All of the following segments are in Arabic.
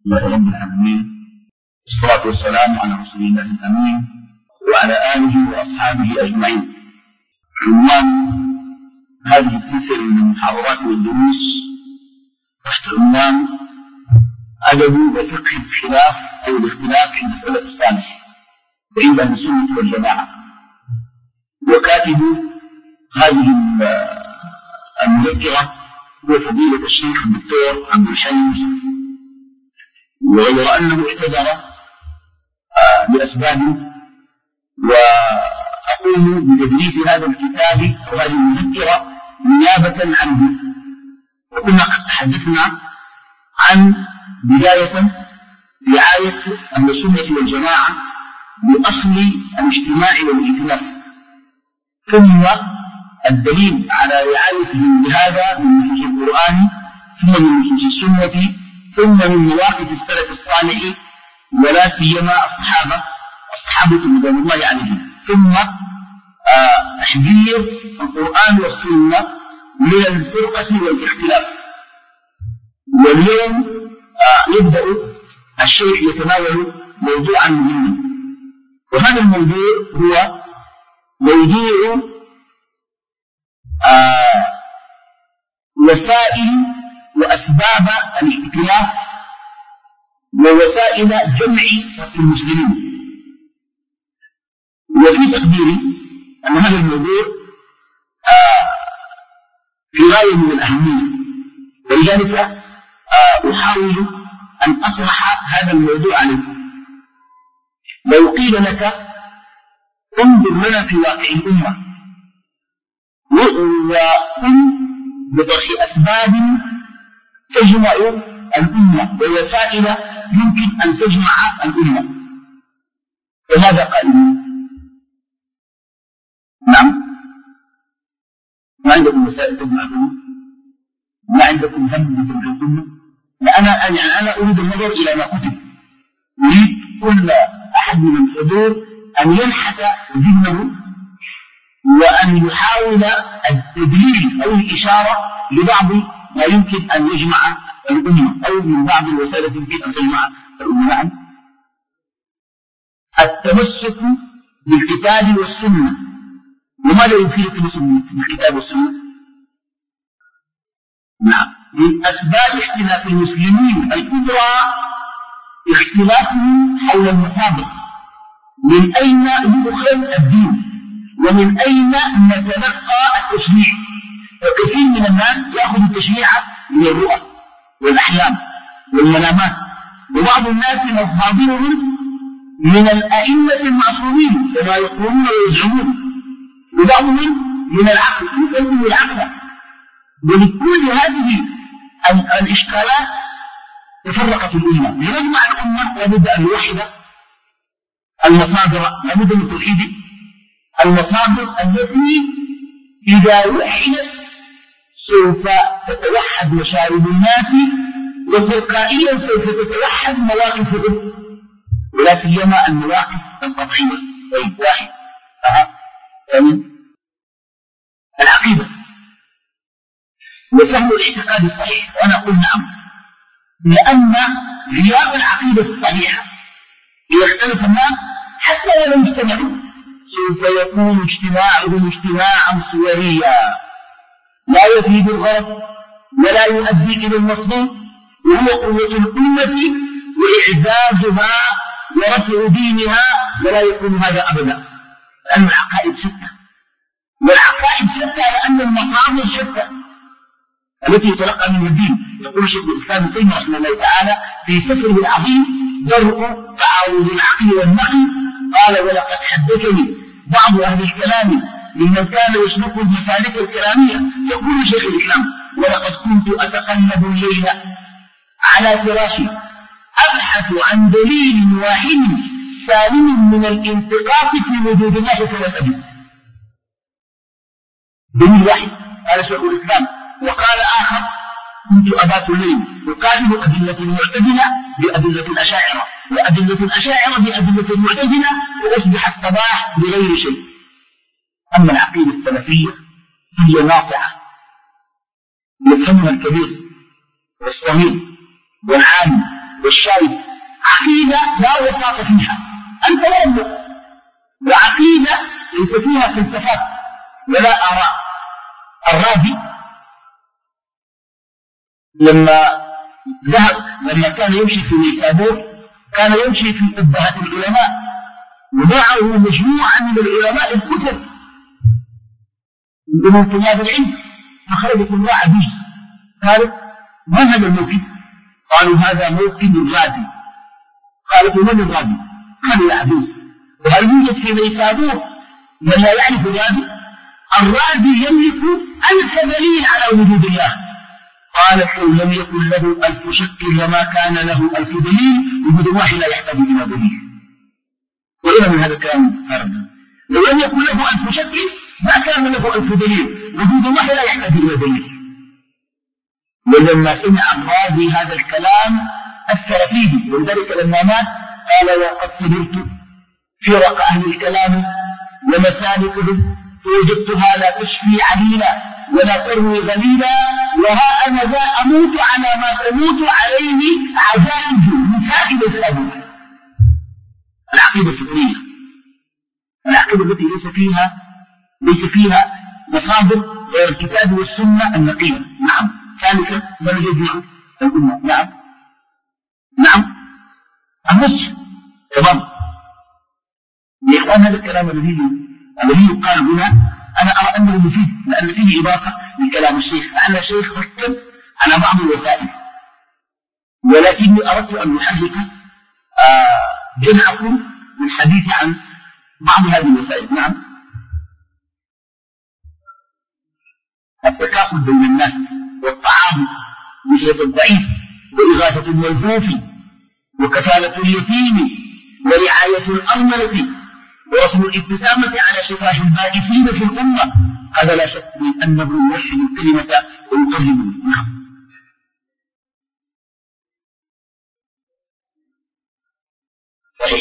لله رب العالمين، والصلاة والسلام على رسول الله الأمين وعلى آله وأصحابه أجمعين. عنوان هذه السلسلة من المحاضرات والدروس تحت عنوان أدب وفقه الخلاف أو الاختلاف عند السلف الصالح وعند أهل السنة والجماعة. وكاتب هذه المذكرة هو فضيلة الشيخ الدكتور عبد الحي يوسف، وغير أنه اعتذر لأسباب، وأقوم بتدريس هذا الكتاب وهذه المذكرة نيابة عنه. وكنا قد تحدثنا عن بداية رعاية أهل السنة والجماعة بأصل الاجتماع والائتلاف، ثم الدليل على رعايتهم بهذا من نصوص القرآن، ثم من نصوص السنة، ثم من مواقف السلف الصالح ولا سيما الصحابة رضوان الله عليهم، ثم تحذير القرآن والسنة من الفرقة والاختلاف. واليوم يبدأ الشيخ يتناول موضوعا مهما، وهذا الموضوع هو موضوع وسائل وأسباب الاختلاف ووسائل جمع المسلمين. وفي تقديري أن هذا الموضوع في غاية من الأهمية، ولذلك أحاول أن أطرح هذا الموضوع عليكم. لو قيل لك انظر لنا في واقع الأمة وقم بطرح أسباب تجمع الأمة ووسائل يمكن أن تجمع الأمة، فماذا قائلون؟ نعم، ما عندكم وسائل تجمع الأمة؟ ما عندكم هم تجمع الأمة؟ أنا أريد النظر إلى ما كتب. أريد كل أحد من الحضور أن ينحت ذهنه وأن يحاول التدليل أو الإشارة لبعض ما يمكن أن يجمع الأمة، أو من بعض الوسائل التي يمكن أن تجمع الأمة. التمسك بالكتاب والسنة. وماذا يفيد التمسك بالكتاب والسنة؟ نعم، من أسباب اختلاف المسلمين الكبرى اختلافهم حول المصادر، من أين يؤخذ الدين ومن أين نتلقى التشريع. فكثير من الناس يأخذ التشريع من الرؤى والأحلام والمنامات، وبعض الناس مصادرهم من الأئمة المعصومين كما يقولون ويزعمون، وبعضهم من العقل يفهم العقل. ولكل هذه الإشكالات تفرقت الأمة. لنجمع الأمة لابد أن نوحد المصادر، لابد من توحيد المصادر التي إذا وحدت سوف تتوحد مشارب الناس، وتلقائيا سوف تتوحد مواقفهم، ولا سيما المواقف القطعية. طيب، واحد العقيدة وفهم الاعتقاد الصحيح. وأنا أقول نعم، لأن غياب العقيدة الصحيحة إذا اختلف الناس حتى ولو اجتمعوا سوف يكون اجتماعهم اجتماعا صوريا لا يفيد الغرض ولا يؤدي إلى المطلوب، وهو قوة الأمة وإعزازها ورفع دينها، ولا يكون هذا أبدا، لأن العقائد شتى، والعقائد شتى لأن المصادر شتى التي يتلقى منها الدين. يقول شيخ الإسلام ابن تيمية رحمه الله تعالى في سفره العظيم درء تعارض العقل والنقل، قال: ولقد حدثني بعض أهل الكلام ممن كان يسلك المسالك الكلامية. يقول شيخ الإسلام: ولقد كنت أتقلب الليل على فراشي أبحث عن دليل واحد سالم من الانتقاص في وجود الله والأبد. دليل واحد، قال شيخ الإسلام. وقال آخر: كنت أبات الليل أقابل أدلة المعتزلة بأدلة الأشاعرة، وأدلة الأشاعرة بأدلة المعتزلة، وأصبح الصباح بغير شيء. أما العقيدة السلفية هي ناصعة يفهمها الكبير والصغير والعالم والشاي عقيدة لا وساطة فيها، أنت وأمك، وعقيدة ليس فيها فلسفات ولا آراء. الرازي لما كان يمشي في نيسابور كان يمشي في أبهات العلماء، ومعه مجموعة من العلماء الكتب من طلاب العلم، فخرجت امرأة به قالت: ما هذا الموكب؟ قالوا: هذا موكب الرازي. قالت: ومن الرازي؟ قالوا: يا عزيز، وهل يوجد في نيسابور من لا يعرف الرازي؟ الرازي يملك 1000 دليل على وجود الله. قالت: لو لم يكن له 1000 شك لما كان له 1000 دليل، وجود واحد لا يحتاج إلى دليل. وإلى من هذا الكلام فردا، لو لم يكن له 1000 شك ما كان له 1000 دليل، وجود واحد لا يحتاج إلى دليل. ولما سمع الرازي هذا الكلام أثر فيه، ولذلك لما مات قال: وقد صبرت فرق أهل الكلام ومسالكهم، فوجدتها لا تشفي عليلا ولا تروي غليلا، وها أنا ذا أموت على ما تموت عليه عجائز من سائل الأبوة. العقيدة الفطرية، العقيدة التي ليس فيها مصادر غير الكتاب والسنة النقية. نعم. ثالثا ما يجمع الأمة. نعم النص. تمام يا إخوان، هذا الكلام الذي يقال هنا أنا أرى أنه مفيد، لأن فيه إضافة لكلام الشيخ، لأن الشيخ ركز على بعض الوسائل، ولكني أردت أن أحرك جمعكم بالحديث عن بعض هذه الوسائل. نعم. التكافل بين الناس، والطعام بشيء الضعيف، وإغاثة الملفوف، وكفالة اليتيم، ورعاية الأرملة، ورسم الابتسامة على شفاه البائسين في الأمة، هذا لا شك من أنه يوحد الكلمة ويقرب. نعم. صحيح.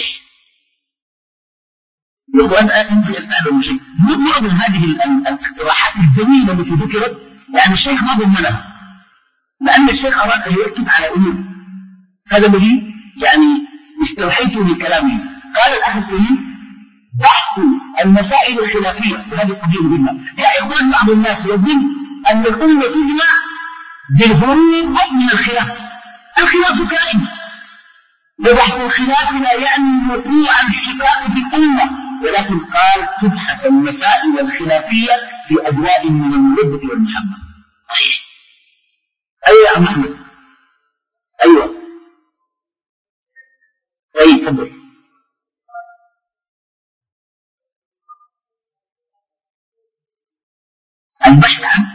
يقول أنت أسأله شيء، معظم هذه الاقتراحات الجميلة التي ذكرت يعني الشيخ ما ضمنها، لأن الشيخ أراد أن يركز على أمور، هذا الذي يعني استوحيته من كلامه. قال الأخ الكريم: بحث المسائل الخلافية، وهذه قضية مهمة يا إخوان. بعض الناس يظن أن الأمة تجمع بالهروب من الخلاف. الخلاف كائن، وبحث الخلاف لا يعني وقوع الشقاق في الأمة، ولكن قال: تبحث المسائل الخلافية في أجواء من المودة والمحبة. صحيح. أيوة يا محمد. أيوة. طيب تفضل. البحث عن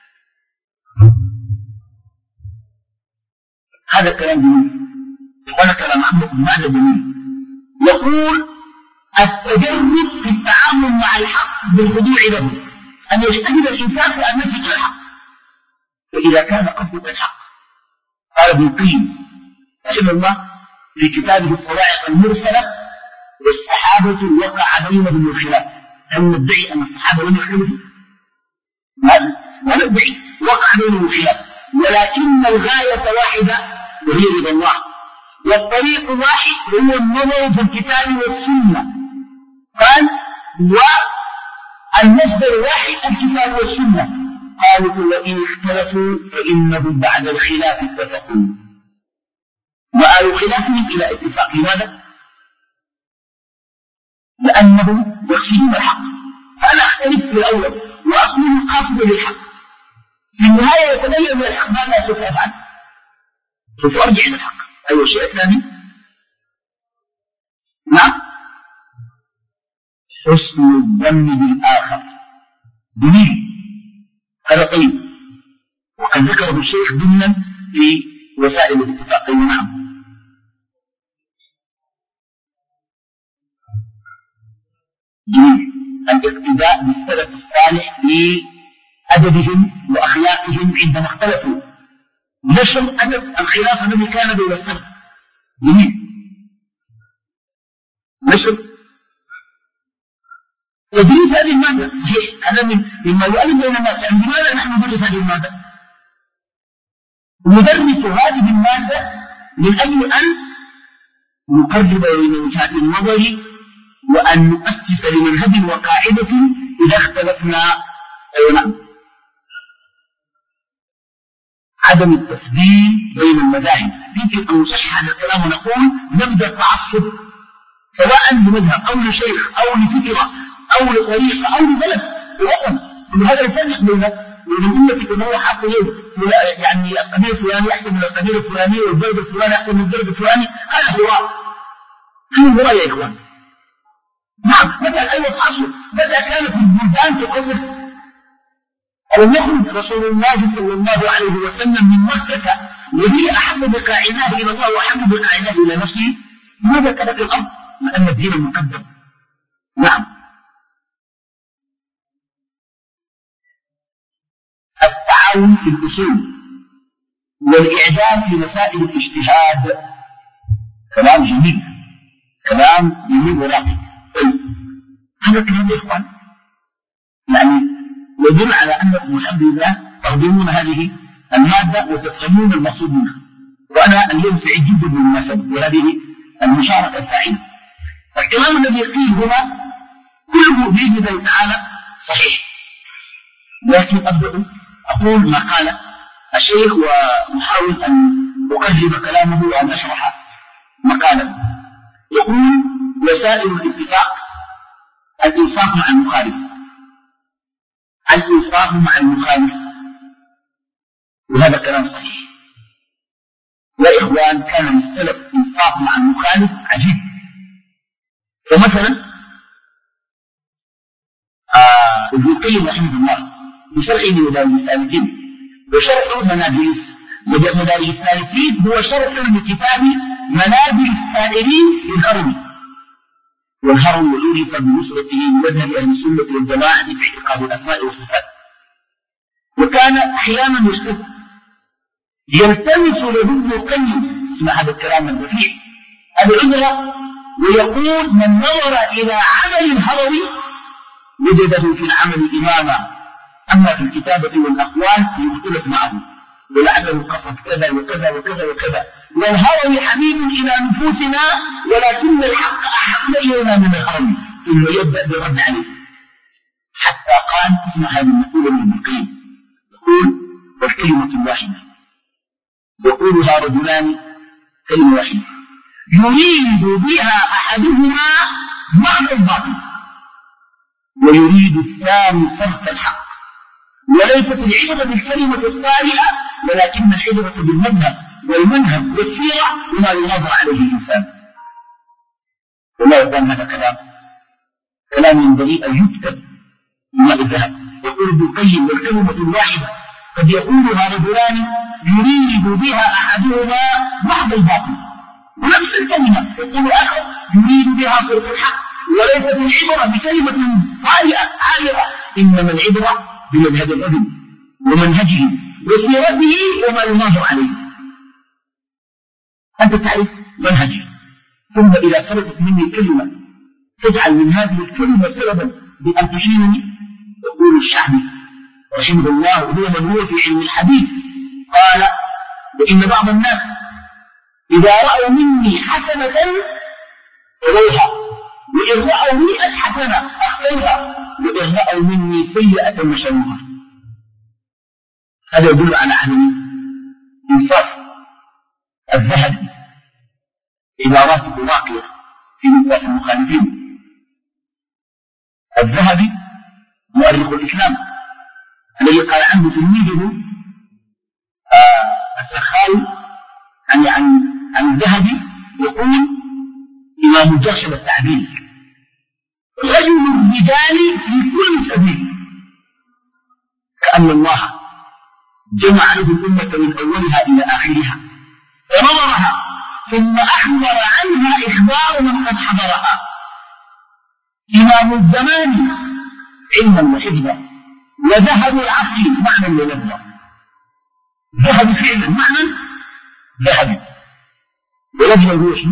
هذا الكلام جميل، ولا كلام عمكم هذا جميل. يقول: التجرد في التعامل مع الحق بالخضوع له، أن يجتهد الإنسان في أن يثبت الحق، وإذا كان قصدك الحق. قال ابن القيم رحمه الله في كتابه الصواعق المرسلة: والصحابة وقع بينهم الخلاف. هل ندعي أن الصحابة لم يختلفوا؟ ما ندعي، وقع بينهم الخلاف، ولكن الغاية واحدة وهي رضا الله، والطريق واحد هو النظر في الكتاب والسنة. قال: والمصدر واحد الكتاب والسنة. قالوا: وإن اختلفوا فإنهم بعد الخلاف اتفقوا. وآل خلافهم إلى اتفاق. لماذا؟ لأنهم يقصدون الحق، فأنا أختلف في الأول وأصل قاصد للحق، في النهاية يتبين من الحق ماذا سوف أفعل، سوف أرجع إلى الحق. أيوة. الشيء الثاني. نعم. حسن الظن بالآخر جميل، هذا طيب، وقد ذكره الشيخ ضمنا في وسائل الاتفاق. نعم. جميل. الاقتداء بالسلف الصالح في أدبهم وأخلاقهم عندما اختلفوا، نشر أدب الخلاف الذي كان بين السلف. جميل. نشر تدريس هذه المادة. هذا مما يؤلف بين الناس. يعني لماذا نحن ندرس هذه المادة؟ ندرس هذه المادة من أجل أن نقرب بين وجهات النظر وأن نؤسس لمنهج وقاعدة إذا اختلفنا. نعم، عدم التفضيل بين المذاهب. يمكن أن نصحح هذا الكلام ونقول نبدأ التعصب سواء لمذهب أو لشيخ أو لفكرة أو لطريقة أو لبلد ووطن، وهذا يفرق بين الأمة كما هو حاصل يعني القبيل الفلاني أحسن من القبيل الفلاني والبلد الفلاني أحسن من البلد الفلاني. هذا هراء، هذا هراء يا إخوان. نعم، متى أيوة تعصب؟ متى كانت البلدان تقرر أو يخرج رسول الله صلى الله عليه وسلم من مكة وهي أحب بقاعداه إلى الله وأحب بقاعداه إلى نفسه؟ ماذا كانت الأمر؟ لأن الدين مقدم. نعم، التعاون في الأصول والإعداد في مسائل الاجتهاد كلام جميل، كلام جميل وراقي. هذا كلام يا إخوان يعني يدل على أنكم الحمد لله تهضمون هذه المادة وتفهمون المقصود منها، وأنا اليوم سعيد جدا بالمناسبة بهذه المشاركة السعيدة. الكلام الذي قيل هنا كله بإذن الله تعالى صحيح، لكن أبدأ أقول ما قال الشيخ وأحاول أن أقرب كلامه وأن أشرح مقاله. يقول وسائل الاتفاق الإنصاف مع المخالف، الإنصاف مع المخالف، وهذا كلام صحيح يا إخوان. كان السلف إنصاف مع المخالف عجيب. فمثلا ابن القيم رحمه الله بشرحه مدارج السالكين وشرح مدارج السالكين هو شرح لكتاب منازل السائرين للهروي، والهروي عرف بنصرته لمذهب أهل السنة والجماعة في اعتقاد الأسماء والصفات. وكان أحيانا يلتمس له ابن القيم، اسمع هذا الكلام البشيع، العذر، ويقول من نظر إلى عمل الهروي وجده في العمل إماما، أما في الكتابة والأقوال يختلف معه ولعله قصد كذا وكذا وكذا وكذا. والهروي حبيب إلى نفوسنا ولكن الحق أحب إلينا من الهروي، ثم يبدأ بالرد عليه حتى قال اسمع هذه المقولة من ابن القيم، يقول والكلمة واحدة يقولها رجلان كلمة واحدة يريد بها أحدهما معنى الباطل ويريد الثاني صرف الحق، وليست العبرة بالكلمة الصالحة ولكن العبرة بالمذهب والمنهج والسيرة وما يناظر عليه الإنسان. ولا يظن هذا كلام ينبغي أن يكتب بماء الذهب. يقول ابن القيم والكلمة الواحدة قد يقولها رجلان يريد بها أحدهما محض الباطل، ونفس الكلمة يقول آخر يريد بها صرف الحق، وليست العبرة بكلمة صالحة عالية، إنما العبرة بمذهب الرجل ومنهجه وسيرته وما يناظر عليه. أنت تعرف منهجي، ثم إذا خرجت مني كلمة تجعل من هذه الكلمة سببا بأن تشينني. يقول الشعبي رحمه الله وهو من هو في علم الحديث قال وإن بعض الناس إذا رأوا مني حسنة روها، وإن رأوا 100 حسنة أخفوها، وإن رأوا مني سيئة مشوها. هذا يدل على عدم إنصاف. الذهبي عباراته راقية في إنصاف المخالفين. الذهبي مؤرخ الإسلام الذي قال عنه تلميذه السخاوي عن الذهبي يقول إمام جاشم التعديل رجل الرجال في كل سبيل، كأن الله جمع له الأمة من أولها إلى آخرها ونظرها ثم أخبر عنها إخبار من قد حضرها. إمام الزمان علما وحفظا، وذهب العصر معنى ولفظا. ذهب فعلا معنى ذهب، ولفظا هو شيء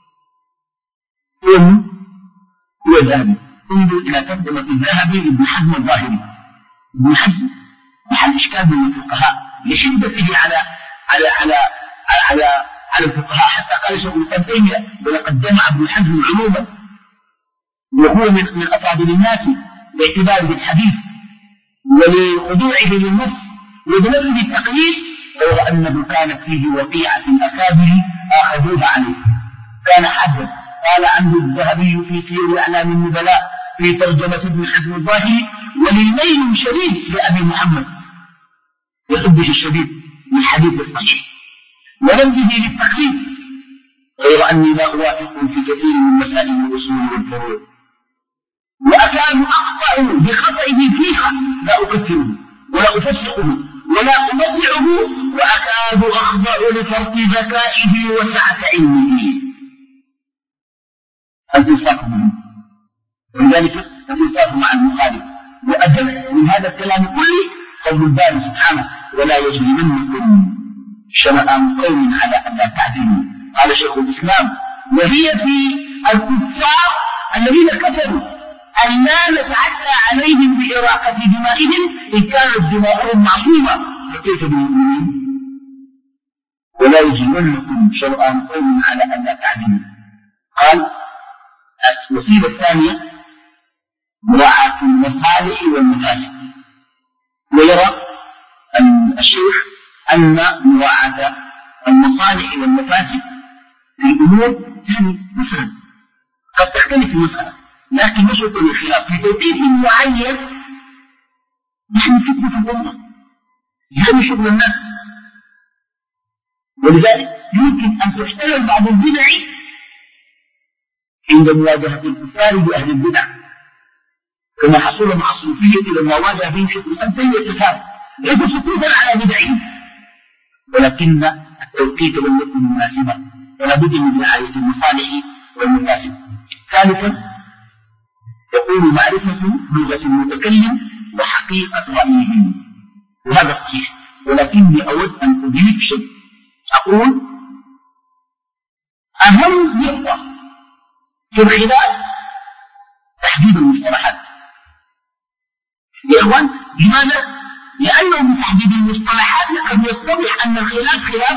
هو ذهبي. انظر إلى ترجمة الذهبي لابن حزم الظاهري. ابن حزم محل إشكال من الفقهاء لشدته على على الفقهاء، حتى قال شيخ الإسلام تيمية: ولقد جمع ابن حزم علوما، وهو من أفاضل الناس باعتباره بالحديث ولخضوعه للنص وبنفسه التقليد، غير أنه كانت فيه وقيعة الأكابر آخذوها عليه. كان حدا. قال عنه الذهبي في سير أعلام النبلاء في ترجمة ابن حزم الظاهري: وللميل شديد لأبي محمد وحبه الشديد للحديث الصحيح ونبذه للتقليد، غير أني لا أوافق في كثير من مسائل الأصول والفروع، وأكاد أقطع بخطئه فيها، لا أكثره ولا أفسقه ولا أمتعه، وأكاد أخضع لفرط ذكائه وسعة علمه. الإنصاف منه، ولذلك الإنصاف مع المخالف. وأجل من هذا الكلام كله قول الباري سبحانه: ولا يجرمنكم شنآن قوم على أن لا تعدلوا. قال شيخ الإسلام: وهي في الكفار الذين كفروا أن لا نتعدى عليهم بإراقة دمائهم إن كانت دماؤهم معصومة، فكيف بالمؤمنين؟ ولا يجرمنكم شنآن قوم على أن لا تعدلوا. قال: الوسيلة الثانية مراعاة المصالح والمفاسد. ويرى الشيخ أن مراعاة المصالح والمفاسد في الأمور يعني مثلا قد تختلف المسألة، لكن نشرط الخلاف في توقيت معين نحن فتنة في الأمة، يعني شغل الناس. ولذلك يمكن أن تحتمل بعض البدع عند مواجهة الكفار بأهل البدع، كما حصل مع الصوفية لما واجه بهم شيخ الإسلام تيمية الكفار، ليس سكوتا على بدعهم، ولكن التوقيت لم يكن مناسبا، ولا بد من رعاية المصالح والمفاسد. ثالثا يقول: معرفة لغة المتكلم وحقيقة رأيه، وهذا صحيح، ولكني أود أن أضيف شيء. أقول: أهم نقطة في الخلاف تحديد المصطلحات. يا إخوان، لماذا؟ لأنه من تحديد المصطلحات قد يتضح أن الخلاف خلاف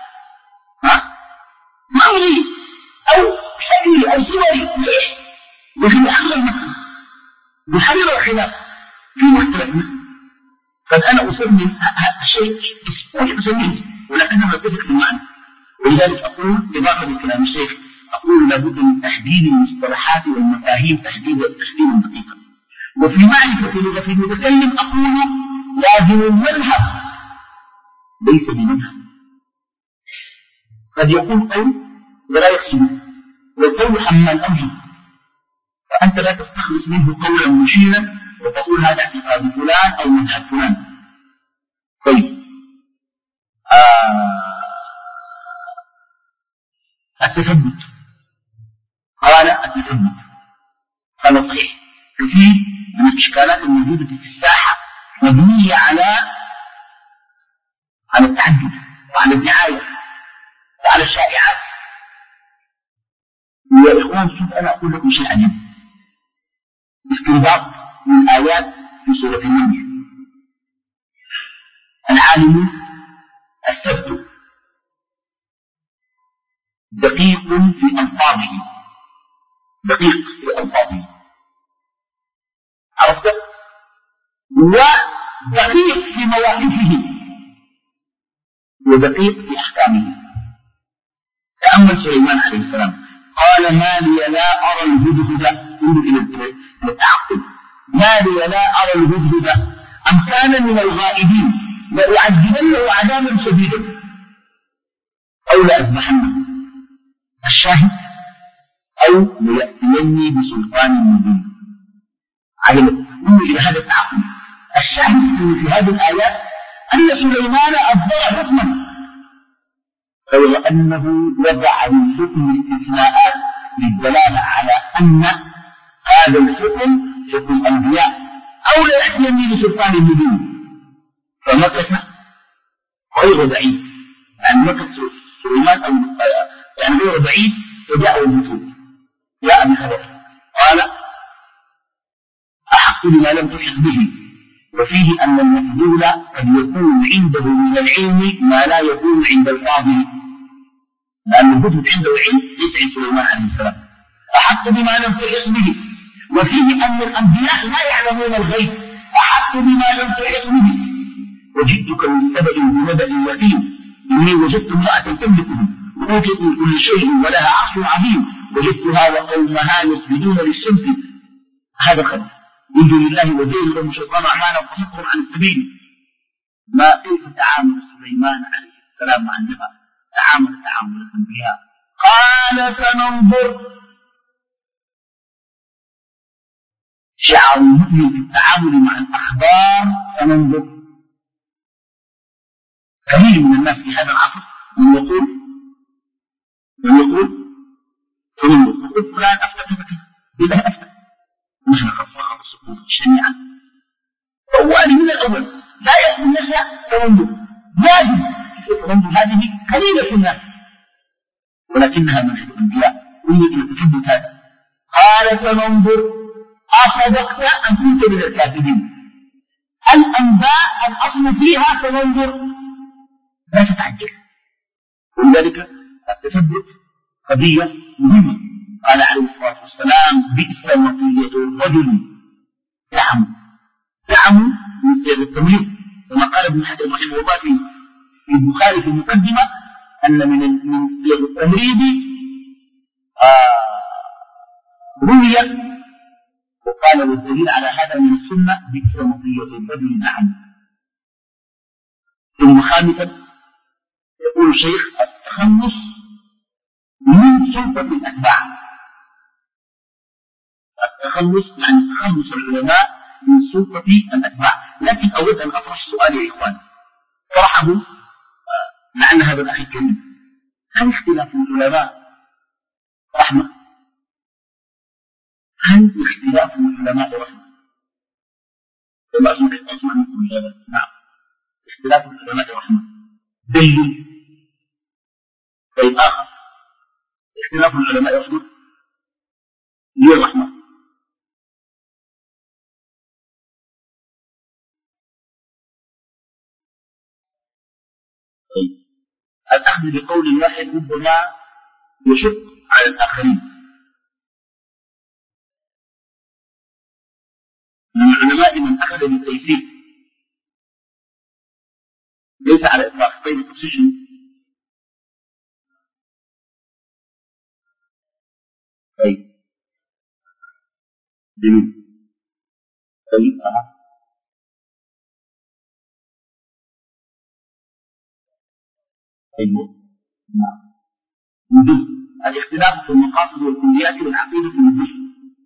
معنوي أو شكلي أو صوري، وفي محل المسألة محل الخلاف في مختلف. قد أنا أسمي الشيء أسميه ولكنه يتفق في المعنى. ولذلك أقول إضافة لكلام الشيخ، أقول لابد من تحديد المصطلحات والمفاهيم تحديدا دقيقا. وفي معرفة لغة المتكلم أقول لازم المذهب ليس بمذهب. قد يكون قول ولا يقصد، والقول حمال أمر، فأنت لا تستخلص منه قولا مشيرا وتقول هذا اعتقاد فلان أو مذهب فلان. طيب، التثبت. قال التثبت قال صحيح. كثير من الإشكالات الموجودة في الساحة مبنية على التعدد وعلى الدعاية وعلى الشائعات. يا إخوان، شوف أنا أقول لكم شيء عجيب. استنباط من آيات في سورة النمل: العالم السبت دقيق في ألفاظه، دقيق في ألفاظه، عرفت؟ ودقيق في مواقفه، ودقيق في أحكامه. تأمل سليمان عليه السلام، قال: ما لي لا أرى الهدهد، يريد إلى التعقل، ما لي لا أرى الهدهد أم كان من الغائبين لأعذبنه عذابا شديدا أو لأذبحنه. الشاهد: أو ليأتيني بسلطان مبين. علم إلى هذا التعقل. الشاهد في هذه الآيات أن سليمان أصدر حكما، غير أنه وضع للحكم استثناءات للدلالة على أن هذا الحكم حكم الأنبياء أو ليأتيني بسلطان مبين. فمكث غير بعيد، يعني مكث سليمان أو يعني غير بعيد، فجاء الوجود، جاء بخبر. قال: أحق بما لم تحق به. وفيه أن المفضول قد يكون عنده من العلم ما لا يكون عند الفاضل. لأن الهدهد عنده علم ليس عند سليمان عليه السلام. أحط بما لم تحط به، وفيه أن الأنبياء لا يعلمون الغيب، أحط بما لم تحط به. وجئتك من سبأ بنبأ يقين، إني وجدت امرأة تملكهم وأوتيت من كل شيء ولها عرش عظيم، وجدتها وقومها يسجدون للشمس. هذا خبر من دون الله، وزين لهم الشيطان أعمالهم فصدهم عن السبيل. ما كيف تعامل سليمان عليه السلام مع النبأ؟ تعامل الأنبياء. قال سننظر. شعر المؤمن في التعامل مع الأخبار سننظر. قليل من الناس في هذا العصر من يقول سننظر، يقول فلان أفتى كذا إذا أفتى نحن قد فقط السقوط جميعا. أولي من الأول لا يقول نشأ سننظر، واجب سننظر. هذه قليلة في الناس ولكنها منهج الأنبياء يريد أن تثبت هذا. قال سننظر أصدقت أم كنت من الكاذبين. الأنباء الأصل فيها سننظر، لا تتعجل. ولذلك التثبت قضية مهمة. قال عليه الصلاة والسلام بئس وصية الرجل دعم من سير التمريض، كما قال ابن حجر رحمه الله في البخاري في المقدمة أن من سير التمريض روي، وقال والدليل على هذا من السنة بئس وصية الرجل دعم. ثم خامسا يقول الشيخ التخلص من سلطة الأتباع. التخلص يعني تخلص العلماء من سلطة الأتباع. لكن أود أن أطرح سؤال يا إخوان طرحه لعل هذا الأخ الكريم: هل اختلاف العلماء رحمة؟ هل اختلاف العلماء رحمة؟ والله أسمع منكم الإجابة. نعم، اختلاف العلماء رحمة. دليل طيب آخر: اختلاف العلماء رحمة هي رحمة. طيب الأخذ بقول واحد ربما يشق على الآخرين. من العلماء من أخذ بالتيسير ليس على إطلاق. طيب التفسير طيب جميل. طيب نعم. وجود الاختلاف في المقاصد والكليات والعقيدة في الوجود.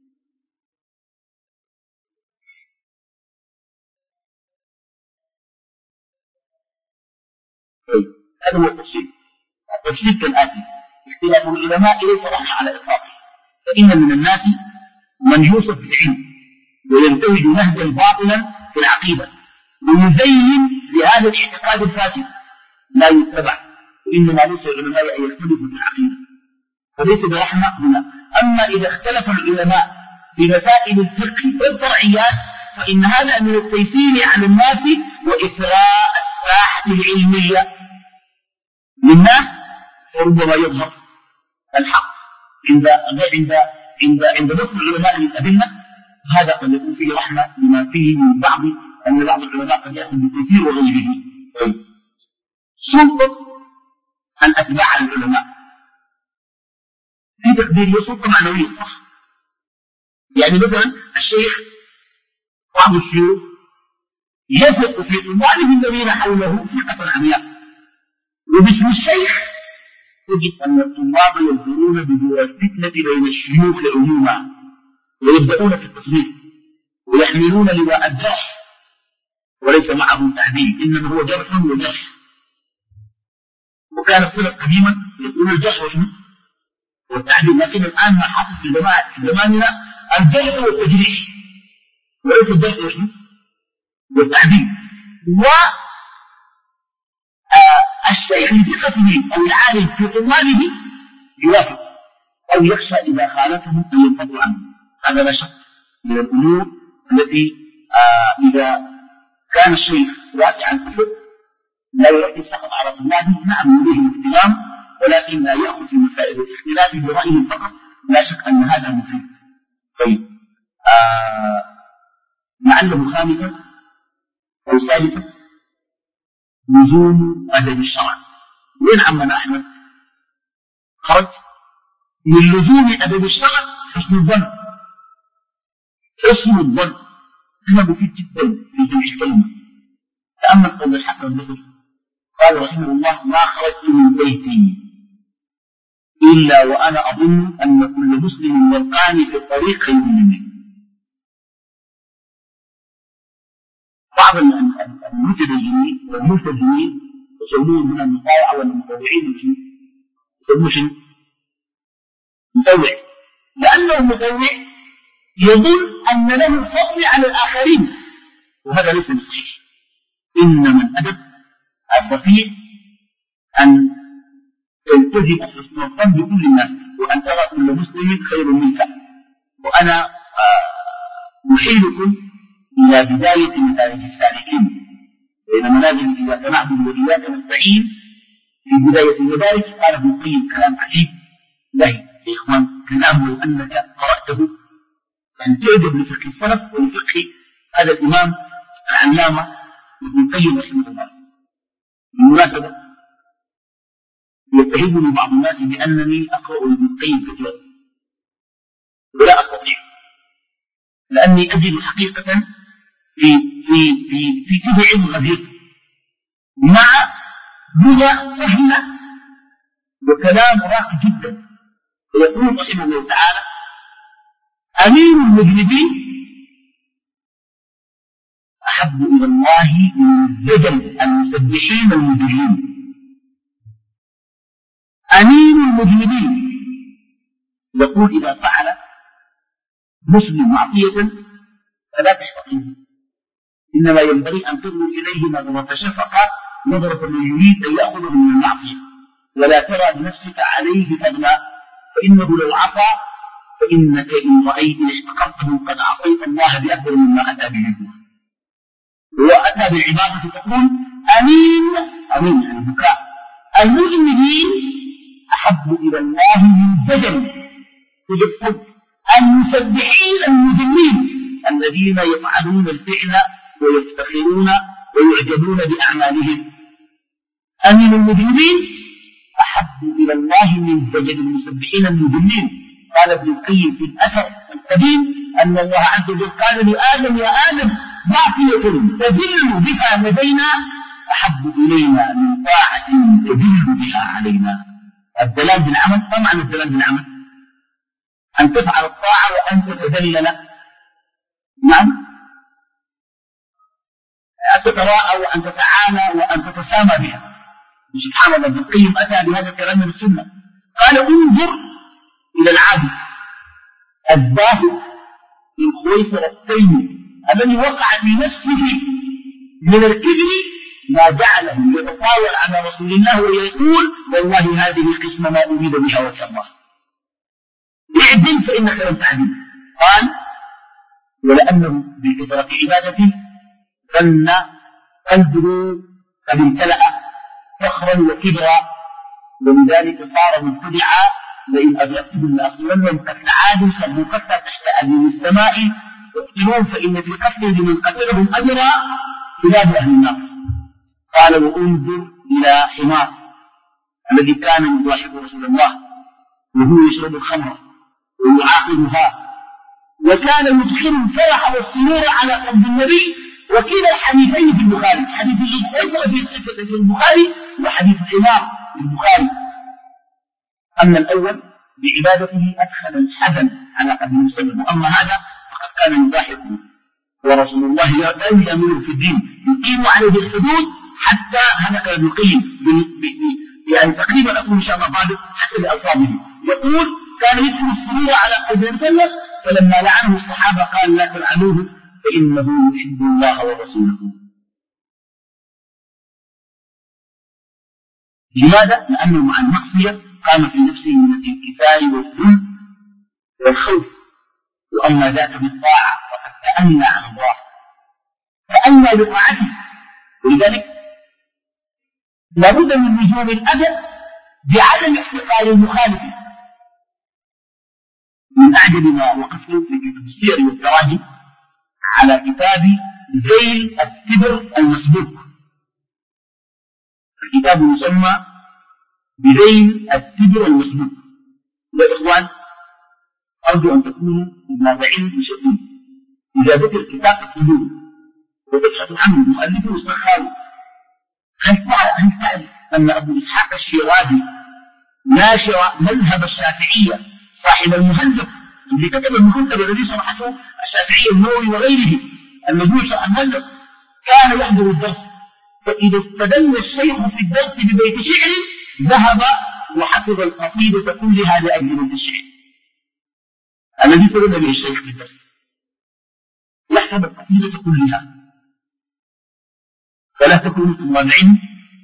طيب هذا هو التفسير. التفسير كالآتي: اختلاف العلماء ليس رحمة على إطلاقه، فإن من الناس من يوصف بالعلم وينتهج نهجا باطلا في العقيدة ويزين بهذا الاعتقاد الفاسد لا يتبع، وإنما ليس العلماء أن يختلفوا في العقيدة، فليس برحمة هنا. أما إذا اختلف العلماء في مسائل الفقه والفرعيات فإن هذا من التيسير على الناس وإثراء الساحة العلمية للناس، وربما يظهر الحق عند نص العلماء للأدلة. هذا قد يكون فيه رحمة لما فيه من بعض العلماء قد يأخذ بالتيسير وغيره. سلطة الأتباع العلماء في تقديري سلطة معنوية، صح؟ يعني مثلا الشيخ بعض الشيوخ يثق في طلابه الذين حوله ثقة عمياء، وباسم الشيخ تجد أن الطلاب ينظرون بدون الفتنة بين الشيوخ عموما ويبدأون في التصنيف ويحملون لواء الجرح وليس معه تعديل، إنما هو جرح وجرح. وكان السلف قديما يقول الجرح والتعديل، لكن الآن ما حصل في زماننا الجرح والتجريح وليس الجرح والتعديل. والشيخ لثقته أو العالم في طلابه يوافق أو يخشى إذا خالفهم أن ينفضوا عنه. هذا لا شك من الأمور التي إذا كان الشيخ واسعا الفقه لا يركز فقط على طلابه، نعم يريد الاهتمام ولكن لا يأخذ في مسائل الاختلاف برأيه فقط، لا شك أن هذا مفيد. طيب لعله خامسا أو سادسا لزوم أدب الشرع. وين عمنا أحمد؟ خرج من لزوم أدب الشرع حسن الظن. حسن الظن هنا مفيد جدا في جمع الكلمة. تأمل قول الحسن البصري قال رحمه الله: ما خرجت من بيتي إلا وأنا أظن أن كل مسلم يلقاني في الطريق خير مني. بعض المتدينين والملتزمين يسمون من المطاوعة والمطوعين يسمون شنو؟ مطوع، لأنه مطوع يظن أن له الفضل على الآخرين، وهذا ليس بصحيح. إنما الأدب الصحيح أن تلتزم حسن الظن بكل الناس، وأن ترى كل مسلم خير منك. وأنا أحيلكم إلى بداية مدارج السالكين، بين منازل إياك نعبد وإياك نستعين. في بداية المدارج قال ابن القيم كلام عجيب لا يا إخوان، كلام لو أنك قرأته أن تعجب لفقه السلف ولفقه هذا الإمام العلامة ابن القيم رحمه الله. بالمناسبة يتهمني بعض الناس بأنني أقرأ ابن القيم كثيرا، ولا أستطيع، لأني أجد حقيقة في كذا علم غزير مع لغة سهلة وكلام راقي جدا. ويقول رحمه الله تعالى: أمين المذنبين أحب إلى الله من الزجل المسبحين المجرمين. أمين المذنبين يقول: إذا فعل مسلم معصية فلا تشفقيه، إنما ينبغي أن تنظر إليه نظرة شفقة، نظرة من يريد أن يأخذه من المعصية، ولا ترى بنفسك عليه فضلا، فإنه لو عصى فإنك إن رأيت اشتققته قد أعطيت الله بأكبر مما أتى به الله. هو أتى بالعبادة تقول أمين أمين يعني البكاء. المذنبين أحب إلى الله من زجل وجد المسبحين المذنبين الذين يفعلون الفعل ويفتخرون ويعجبون بأعمالهم. أمين المذنبين أحب إلى الله من زجل المسبحين المذنبين. قال ابن القيم في الأثر القديم أن الله عز وجل قال لآدم: يا آدم معصية تذل بها لدينا أحب إلينا من طاعة تذل بها علينا. الدلال بالعمل، ما معنى الدلال بالعمل؟ أن تفعل الطاعة وأن تتذلل، نعم، أن تتراءى وأن تتعانى وأن تتسامى بها. سبحان الله، ابن القيم أتى بهذا الكلام من السنة. قال: انظر إلى العابد الزاهد الخويصر التيمي الذي وقع في نفسه من الكبر ما جعله يتطاول على رسول الله ويقول: والله هذه قسمة ما أريد بها وجه الله، اعدل فإنك لم تعدل. قال: ولأنه بكثرة عبادته ظن قلبه قد امتلأ فخرا وكبرا، ولذلك صار مبتدعا: لئن أدركتهم لأقتلنهم قتل عاد خلوا قتل تحت أدين السماء يقتلون فإن في قتله لمن قتلهم أجرا خلاف أهل النار. قال: وانظر إلى حمار الذي كان يضاحك رسول الله وهو يشرب الخمر ويعاقبها، وكان يدخل الفرح والسرور على قلب النبي. وكلا الحديثين في البخاري، حديث الخير في البخاري وحديث الحمار في البخاري. أما الأول بعبادته أدخل الحزن على قلب المسلم، وأما هذا فقد كان يضاحكه ورسول الله لا يأمره في الدين، يقيم عليه الحدود حتى هلك ابن القيم يعني تقريبا أقول إن شاء الله بعد حتى بألفاظه. يقول: كان يدخل السرور على قلب المسلم، فلما لعنه الصحابة قال: لا تلعنوه فإنه يحب الله ورسوله. لماذا؟ لأنه مع المعصية قام في نفسه من الانكسار والذل والخوف. وأما ذاك بالطاعة فقد تأنى على الله، تأنى لطاعته. ولذلك لابد من لزوم الأدب بعدم احتقار المخالف. من أعجب ما وقفت في كتب السير والتراجم على كتاب ذيل السبر المسبوق، الكتاب يسمى بذيل السبر المسبوق. يا إخوان، أرجو أن تكونوا متابعين بشكل. إذا ذكر كتاب السبور وتبحث عنه مؤلفه السخاوي، هل تعرف أن أبو إسحاق الشيرازي ناشر مذهب الشافعية صاحب المهذب اللي كتب المهذب الذي شرحته الشافعي النووي وغيره المجموع شرح المهذب، كان يحضر الدرس، فإذا استدل الشيخ في الدرس ببيت شعر ذهب وحفظ القصيدة كلها لأجل بيت الشعر الذي استدل به الشيخ في الدرس، يحفظ القصيدة كلها. فلا تكونوا طلابين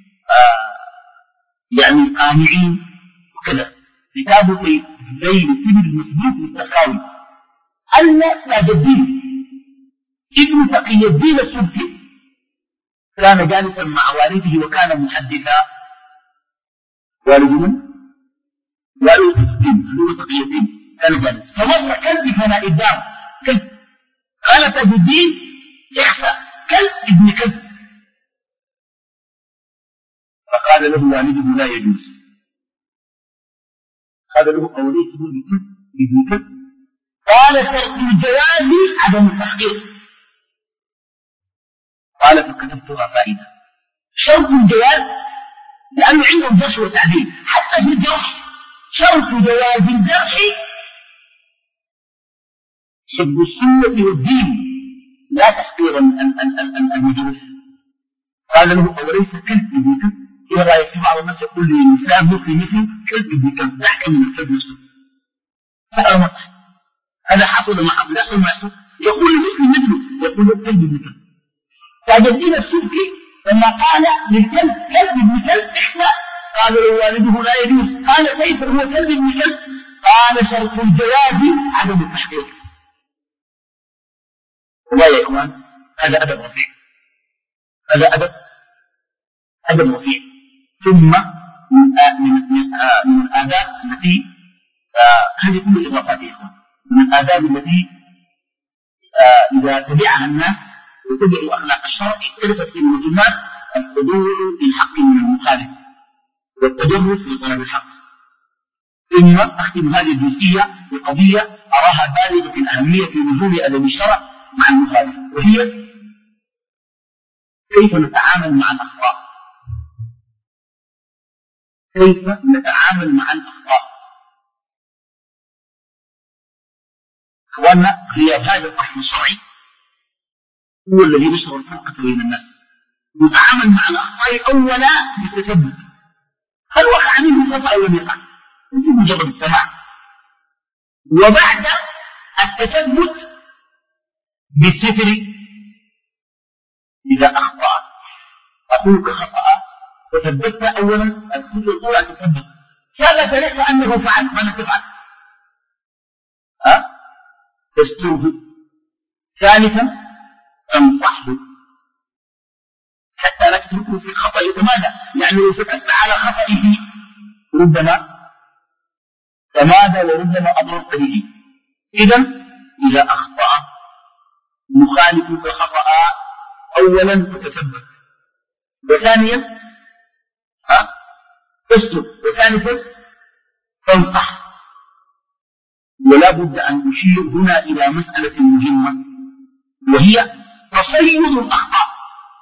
يعني قانعين وكذا. كتاب في ذيل السبر المسبوق للسخاوي. أن تاج الدين ابن تقي الدين السبكي كان جالسا مع والده وكان محدثا. والد من؟ والد الدين هو تقي الدين، كان جالس فمر كلب بفناء الدار، كلب. قال تاج الدين اخفى كلب ابن كلب، فقال له والده لا يجوز. قال له أوليس ابن كلب؟ قال شرط الجواز عدم التحقيق. قال فكتبتها فائدة. شرط الجواز لأنه عندهم جرح وتعديل، حتى في الجرح شرط جواز الجرح حب السنة والدين لا تحقير المجوس. قال له أوليس كلب ابن كلب؟ إذا رأيت في بعض الناس يقول لي الإنسان مسلم مثل كلب ابن كلب، ضحك من الكلب نفسه. هذا حصل مع أبناء المعصوم، يقول المسلم مثله، يقول الكلب ابن كلب. تاج الدين السبكي لما قال للكلب كلب ابن كلب احنا، قال له والده لا يجوز. قال كيف هو كلب ابن كلب؟ قال شرط الجواز عدم التحقيق. والله يا إخوان هذا أدب رفيع، هذا أدب رفيع. ثم من الآداب التي هذه كل الإضافات يا إخوان، من الآداب التي إذا تبعها الناس وتبعوا أخلاق الشرع اختلفت في المسلمات الخضوع للحق من المخالف والتجرد في طلب الحق. ثم أختم هذه الجزئية بقضية أراها بالغة الأهمية في نزول أدب الشرع مع المخالف، وهي كيف نتعامل مع الأخطاء. كيف نتعامل مع الأخطاء. إخواننا، غياب هذا الأصل الشرعي هو الذي نشر الفرقة بين الناس. نتعامل مع الأخطاء أولا بالتثبت، هل وقع منه خطأ أو لم يقع؟ مجرد السماع. وبعد التثبت بالستر، إذا أخطأ أخوك خطأ وثبتت أولا الستر أن تثبت، ثبت لك أنه فعل، ماذا تفعل؟ تستره. ثالثا تنصحه حتى لا تتركه في الخطأ يتمادى، يعني لو سكت على خطئه ربما تمادى وربما أضررت به. إذا أخطأ مخالفك خطأ أولا تتثبت، وثانيا تستر، وثالثا تنصح. ولا بد أن أشير هنا إلى مسألة مهمة، وهي تصيد الأخطاء.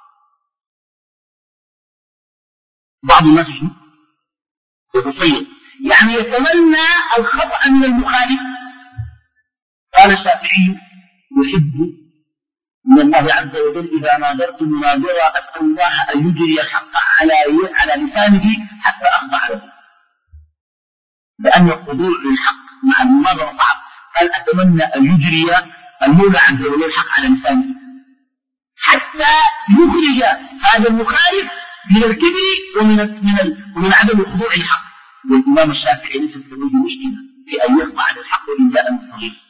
بعض الناس يتصيد، يعني يتمنى الخطأ من المخالف. قال الشافعي يحب من الله عز وجل إذا ناظرت مناظرة أسأل الله أن يجري الحق على لسانه حتى أخضع له، لأن الخضوع للحق مع المناظرة صعب. قال أتمنى أن يجري المولى عز وجل الحق على لسانه حتى يخرج هذا المخالف من الكبر ومن عدم الخضوع للحق. والإمام الشافعي ليس لديه مشكلة في أن يخضع للحق وإن جاء من صغير.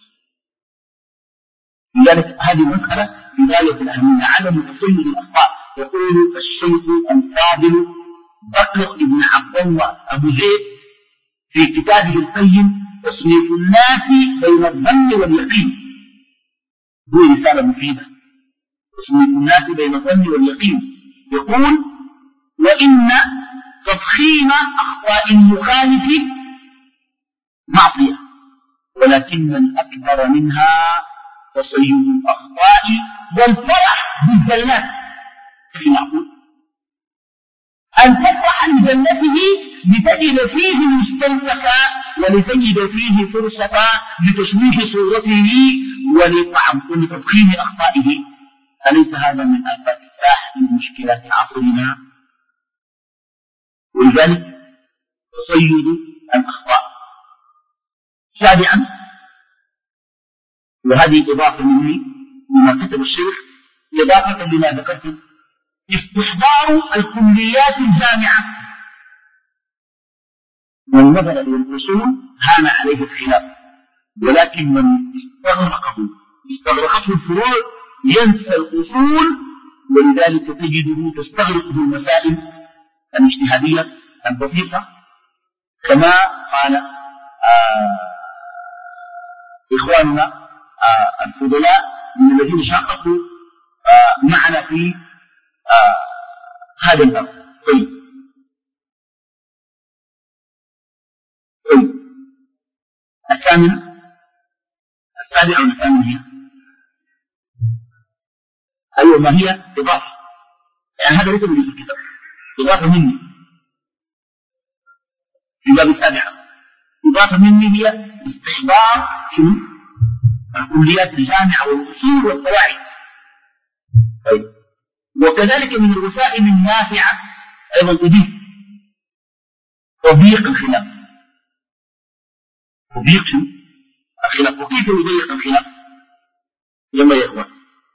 لذلك هذه مسألة في غاية الأهمية، عدم تصيد الأخطاء. يقول الشيخ الفاضل بكر بن عبد الله أبو زيد في كتابه القيم تصنيف الناس بين الظن واليقين، هو رسالة مفيدة. تصنيف الناس بين الظن واليقين يقول: وإن تضخيم أخطاء المخالف معصية، ولكن الأكبر منها تصيد الأخطاء والفرح بالزلات. في معقول أن تفرح بزلته لتجد فيه المستنسك ولتجد فيه فرصة لتشويه صورته ولتضخيم أخطائه؟ أليس هذا من آفات الساحة من مشكلات عصرنا؟ ولذلك تصيد الأخطاء. سابعا، وهذه إضافة مني لما كتب الشيخ، إضافة لما ذكرت، استحضار الكليات الجامعة. من نظر إلى الأصول هان عليه الخلاف، ولكن من استغرقته الفروع ينسى الأصول، ولذلك تجده تستغرقه المسائل الاجتهادية البسيطة، كما قال إخواننا الفضلاء من الذين شاركوا معنا في هذا الأمر. طيب الثامن، السابع والثامن هي أيوة، ما هي إضافة، يعني هذا ليس موجود في الكتاب، إضافة مني في باب السابع. إضافة مني هي استحضار الكليات الجامعة والأصول والقواعد. طيب، وكذلك من الوسائل النافعة أيضا تضيف تضييق الخلاف. تضييق الخلاف. وكيف يضيق الخلاف؟ يلا يا إخوان،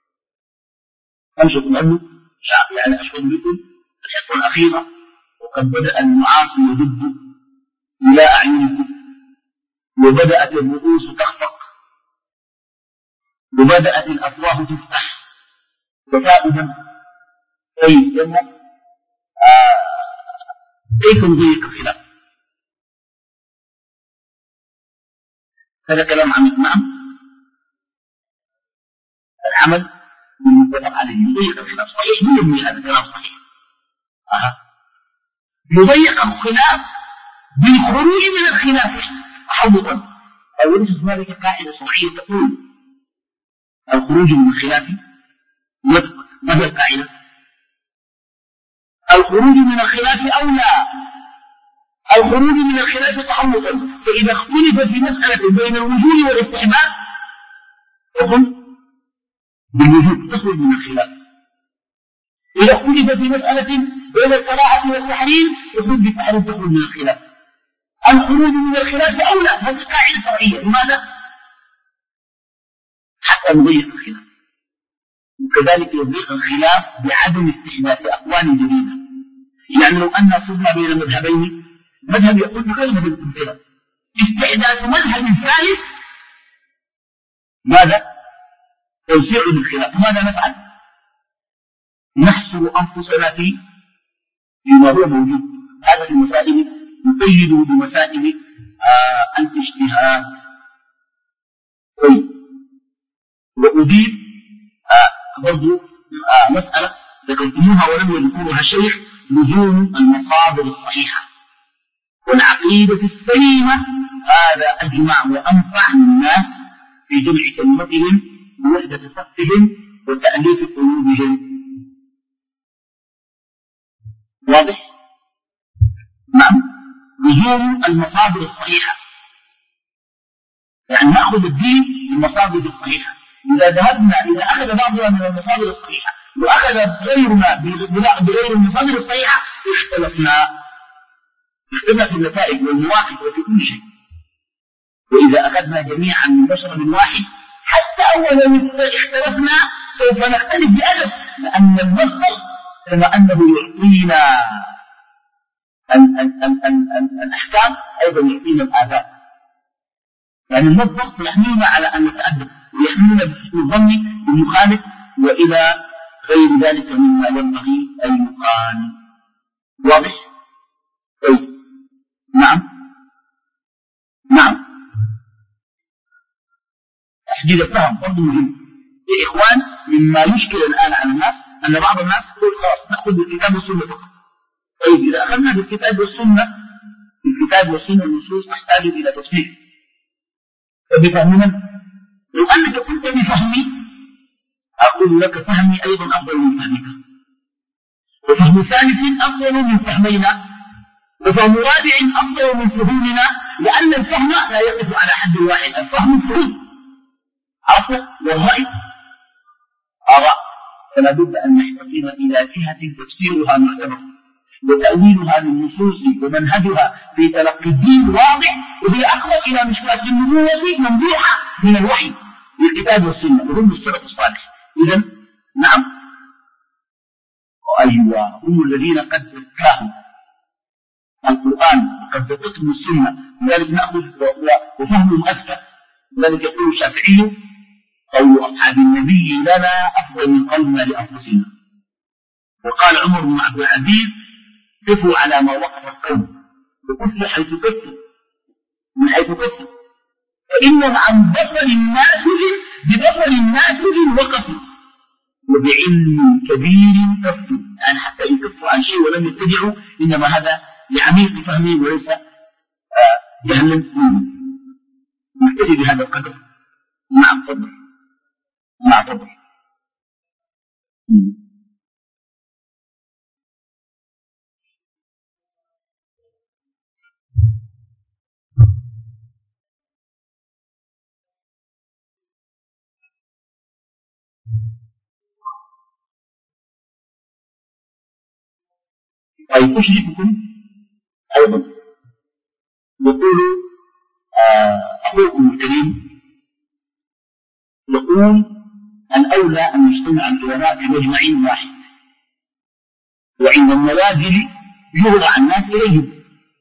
أنشط عنه يعني أشهد بكم الحصة الأخيرة، وقد بدأ المعاصي يدب إلى أعينكم، وبدأت الرؤوس تخفق، وبدأت الأفواه تفتح تفاؤلا. طيب يلا، كيف نضيق الخلاف؟ هذا كلام عميق. نعم، العمل بالمتفق عليه يضيق الخلاف، صحيح 100% هذا كلام صحيح. يضيق الخلاف بالخروج من الخلاف تحوطا. أوليس هنالك قاعدة شرعية تقول الخروج من الخلاف؟ ما هي القاعدة؟ الخروج من الخلاف أولى، الخروج من الخلاف تحوطا. فإذا اختلف في مسألة بين الوجود والاستحباب تقول بالوجود تخرج من الخلاف. إذا اختلف في مسألة بين الكراهة والتحريم تقول بالتحريم تخرج من الخلاف. الخروج من الخلاف أولى، هذه قاعدة شرعية. لماذا؟ حتى نضيق الخلاف. وكذلك يضيق الخلاف بعدم استحداث أقوال جديدة. يعني لو أن صرنا بين مذهبين، مذهب يقول بغير مذهب الخلاف، استحداث مذهب ثالث ماذا؟ توسيع للخلاف. ماذا نفعل؟ نحصر أنفسنا فيما هو موجود. هذا في المسائل نقيد بمسائل الاجتهاد. وأضيف برضو مسألة ذكرتموها ولم يذكرها الشيخ، لزوم المصادر الصحيحة والعقيدة السليمة. هذا أجمع وأنفع الناس في جمع كلمتهم ووحدة صفهم وتأليف قلوبهم. واضح؟ نعم، لزوم المصادر الصحيحة، يعني نأخذ الدين بالمصادر الصحيحة. إذا أخذ بعضنا من المصادر الصحيحة وأخذ غيرنا بغير المصادر الصحيحة اختلفنا في النتائج والمواقف وفي كل شيء. وإذا أخذنا جميعا من مشرب واحد حتى أولا اختلفنا سوف نختلف بأدب، لأن المصدر كما أنه يعطينا الأحكام أيضا يعطينا الآداب. يعني المصدر يحملنا على أن نتأدب ويحملنا بحسن الظن بالمخالف وإلى غير ذلك مما ينبغي أن يقال. واضح؟ نعم نعم. تحديد الفهم برضه مهم يا إخوان. مما يشكل الآن على الناس أن بعض الناس يقول خلاص نأخذ بالكتاب والسنة فقط. طيب إذا أخذنا بالكتاب والسنة، الكتاب والسنة النصوص تحتاج إلى تصحيح، فبفهمنا لو أنك كنت بفهمي أقول لك فهمي أيضا أفضل من فهمك، وفهم ثالث أفضل من فهمينا، وفهم رابع أفضل من فهمنا، لأن الفهم لا يقف على حد واحد، الفهم فهم. عرفت؟ والرأي آراء، فلا بد أن نحتقن إلى جهة تفسيرها معتبر، وتأويلها للنصوص ومنهجها في تلقي الدين واضح، وهي أقرب إلى مشكلة النبوة ممدوحة من الوحي للكتاب والسنة، وهم السلف الصالح. إذا نعم، أيوة، هم الذين قد زكاهم القرآن وقد زكتهم السنة، لذلك نأخذ وفهمهم أذكى. لذلك يقول الشافعي: قول أصحاب النبي لنا أفضل من قولنا لأنفسنا. وقال عمر بن عبد العزيز: قفوا على ما وقف القوم، وكفوا حيث كفوا، من حيث كفوا، فإنهم عن بصر الناس وقفوا، وبعلم كبير كفوا، يعني حتى إن كفوا عن شيء ولم يتبعوا إنما هذا لعميق فهمه وليس جهلا منه. نكتفي بهذا القدر. نعم تفضل. نعم تفضل. طيب أشرككم أيضا، يقول أخوكم الكريم، يقول: الأولى أن يجتمع العلماء في مجمع واحد، وعند النوازل يهرع الناس إليهم،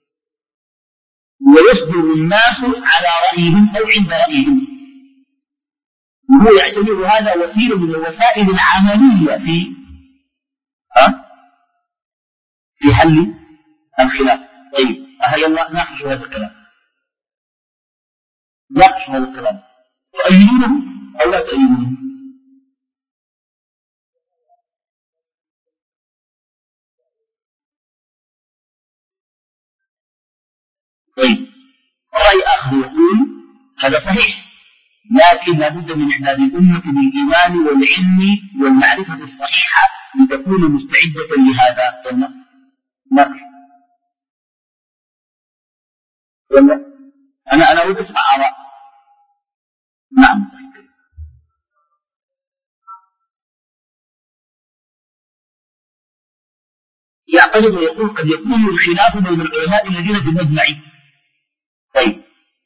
ويصدر الناس على رأيهم أو عند رأيهم، وهو يعتبر هذا وسيلة من الوسائل العملية في حل الخلاف. طيب هيا الله ناقش هذا الكلام، ناقش هذا الكلام، تؤيدونه أو لا تؤيدونه؟ طيب رأي آخر يقول: هذا صحيح، لكن لابد من إعداد الأمة بالإيمان والعلم والمعرفة الصحيحة لتكون مستعدة لهذا. ناقش. أنا أريد أسمع آراء. نعم. يعترض ويقول: قد يكون الخلاف بين العلماء الذين في المجمع. طيب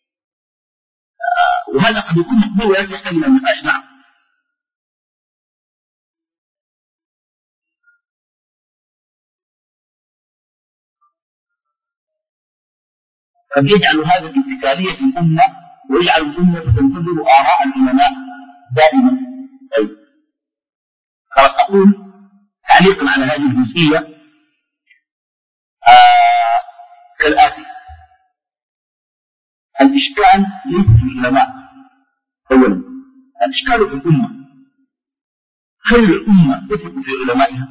وهذا قد يكون مقبول ولا يحتاج إلى النقاش. نعم. قد يجعل هذا الاتكالية في الأمة، ويجعل الأمة تنتظر آراء العلماء دائما. طيب أقول تعليقا على هذه الجزئية كالآتي: الإشكال ليس في العلماء. أولا الإشكال في الأمة، هل الأمة تثق في علمائها؟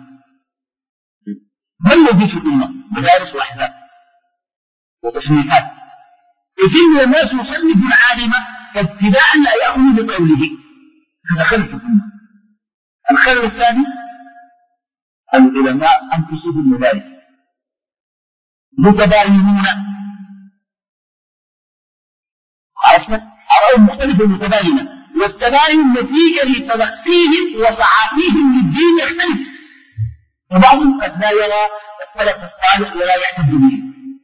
ما الذي في الأمة؟ مدارس وأحزاب وتصنيفات، كثير من الناس يصنف العالم فابتداء لا يأخذ بقوله، هذا خلل في الأمة. الخلل الثاني: العلماء أنفسهم مدارس متباينون، عرفنا؟ آراءهم مختلفة متباينة، والتباين نتيجة لتلقيهم وتعاطيهم للدين يختلف، وبعضهم قد لا يرى السلف الصالح ولا يعتد به،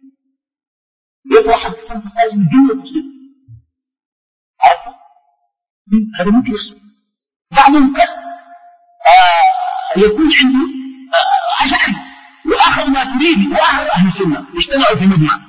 يطرح السلف الصالح من جملة مسلم، عرفت؟ هذا ممكن يحصل. بعضهم قد يكون عنده أشعري وآخر ما تريد وآخر أهل السنة يجتمعوا في مجمع.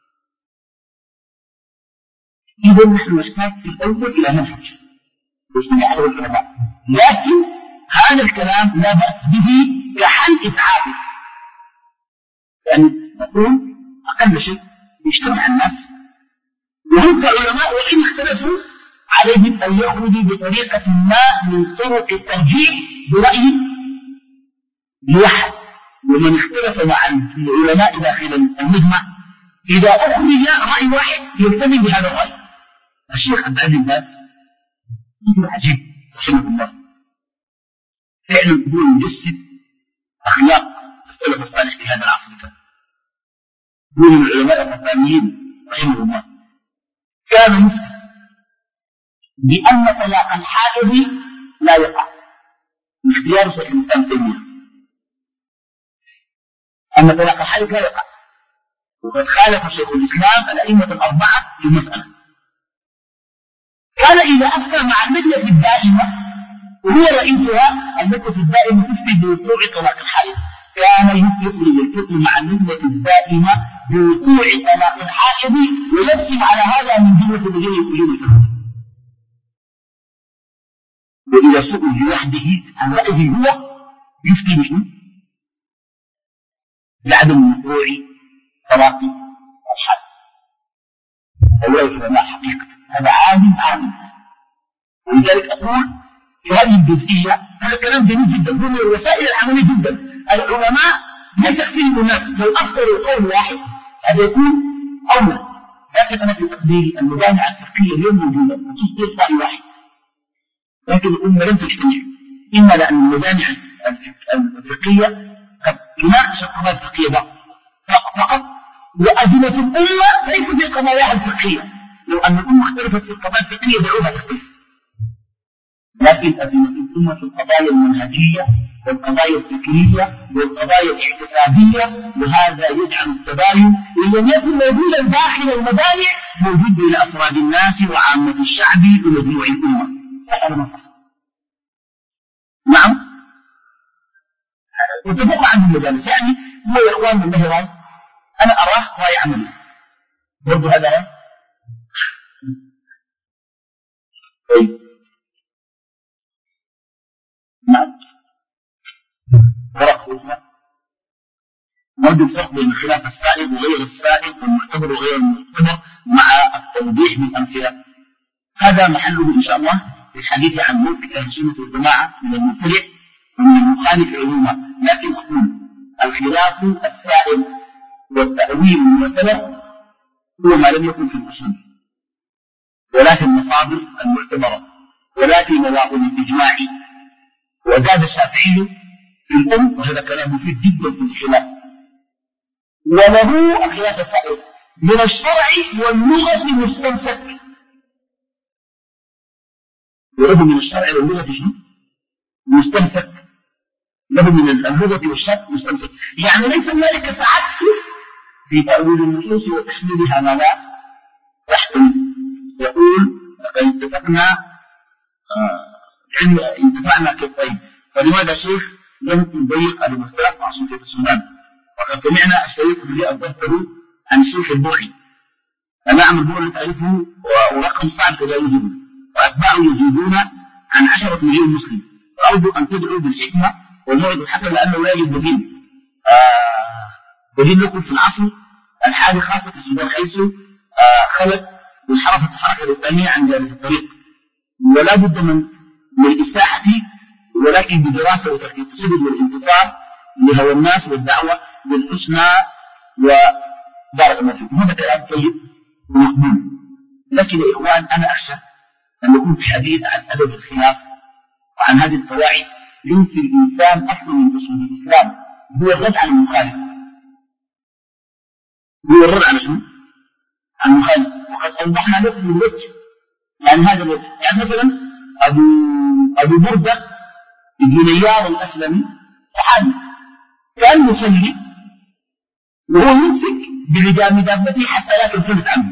إذا نحن نحتاج في الأول إلى منهج يجتمع عليه العلماء، لكن هذا الكلام لا بأس به كحل إسعافي، يعني نقول أقل شيء يجتمع الناس، وهم كعلماء وإن اختلفوا عليهم أن يخرجوا بطريقة ما من طرق الترجيح برأي موحد. ومن اختلف مع العلماء داخل المجمع إذا أخرج رأي واحد يلتزم بهذا الرأي. الشيخ عبد العزيز باز عجيب رحمه الله فعلا هو يجسد أخلاق السلف الصالح في هذا العصر. هو من العلماء الربانيين رحمه الله كان مفتي بأن طلاق الحائض لا يقع، باختيار شيخ الإسلام تيمية أن طلاق الحائض لا يقع، وقد خالف شيخ الإسلام الأئمة الأربعة في المسألة. كان إذا أفتى مع اللجنة الدائمة وهو رئيسها اللجنة الدائمة تفتي بوقوع طلاق الحائض، كان يخرج الحكم مع اللجنة الدائمة بوقوع طلاق الحائض ويقسم على هذا من جملة الذين يخرجون الفتوى. وإذا سئل لوحده عن رأيه هو يفتي بشنو؟ بعدم وقوع طلاق الحائض. هؤلاء العلماء حقيقة هذا عالم. ولذلك أقول في هذه الجزئية هذا كلام جميل جدا، من الوسائل العملية جدا. العلماء لا تكفيهم الناس، لو أفضلوا قول واحد هذا يكون أولى. لكن أنا في تقديري المجامع الفقهية اليوم موجودة وتصدر رأي واحد، لكن الأمة لم تجتمع، إما لأن المجامع الفقهية قد تناقش القضايا الفقهية فقط، وأزمة الأمة ليس في قضاياها الفقهية. لو أن الأمة اختلفت في القضايا الفقهية دعوها تختلف، لكن أزمة الأمة في القضايا المنهجية والقضايا الفكرية والقضايا الاعتقادية، وهذا يجعل التباين إن لم يكن موجودا داخل المجامع موجود بين أفراد الناس وعامة الشعب ومجموع الأمة. هذا ما صح. نعم، وتبقى عند المجالس، يعني هو يا إخوان من له رأي، أنا أراه رأي عملي، برضو هذا رأي. طيب نعم، فرق اسمه موجود فرق بين خلاف السائغ وغير السائغ والمعتبر وغير المعتبر مع التوضيح بالأمثلة. هذا محله إن شاء الله في الحديث عن موقف أهل السنة والجماعة من المبتدع ومن المخالف عموما. لكن أقول الخلاف السائغ والتأويل المعتبر هو ما لم يكن في الأصول ولا في المصادر المعتبرة ولا في مواطن الإجماع. وزاد الشافعي في الأم، وهذا كلام مفيد جدا في الخلاف، وله الخلاف السائغ من الشرع واللغة مستمسك، وله من الشرع واللغة شنو؟ مستمسك، له من اللغة والشرع مستمسك، يعني ليس هنالك تعسف في تأويل النصوص وتحليلها ما لا تحتمل. يقول لقد اتفقنا انتفعنا كالطيب، فلماذا شيخ لم تضيق المختلف مع صوفية السودان؟ وقد سمعنا الشيخ اللي أضبطه عن الشيخ البوحي، نعم البوحي تعرفه ورقم صعب كذا يجيبه، وأتباعه يزيدون عن 10 مليون مسلم. فأرجو أن تدعوا بالحكمة والموعظة الحسنة لأنه لا يوجد بديل. بديل لكم في العصر الحالي خاصة في السودان، حيث خلت وانحرفت الحركة الإسلامية عن ذلك الطريق، ولا بد من الإساحة ولكن بدراسة وتخطيط السبل والانتصار لهوى الناس والدعوة بالحسنى. وبارك الله فيكم، هذا كلام طيب ومقبول. لكن يا إخوان أنا أخشى أن يكون في حديث عن أدب الخلاف وعن هذه القواعد ينفي الإنسان أصلا من أصول الإسلام، هو الرد على المخالف، هو الرد على شنو؟ على المخالف. وقد أوضحنا لكم من وجه، يعني هذا الوجه، يعني مثلا أبو بردة ابن نيار الأسلمي صحابي كان يصلي وهو يمسك بلجام دابته حتى لا تنفلت عنه،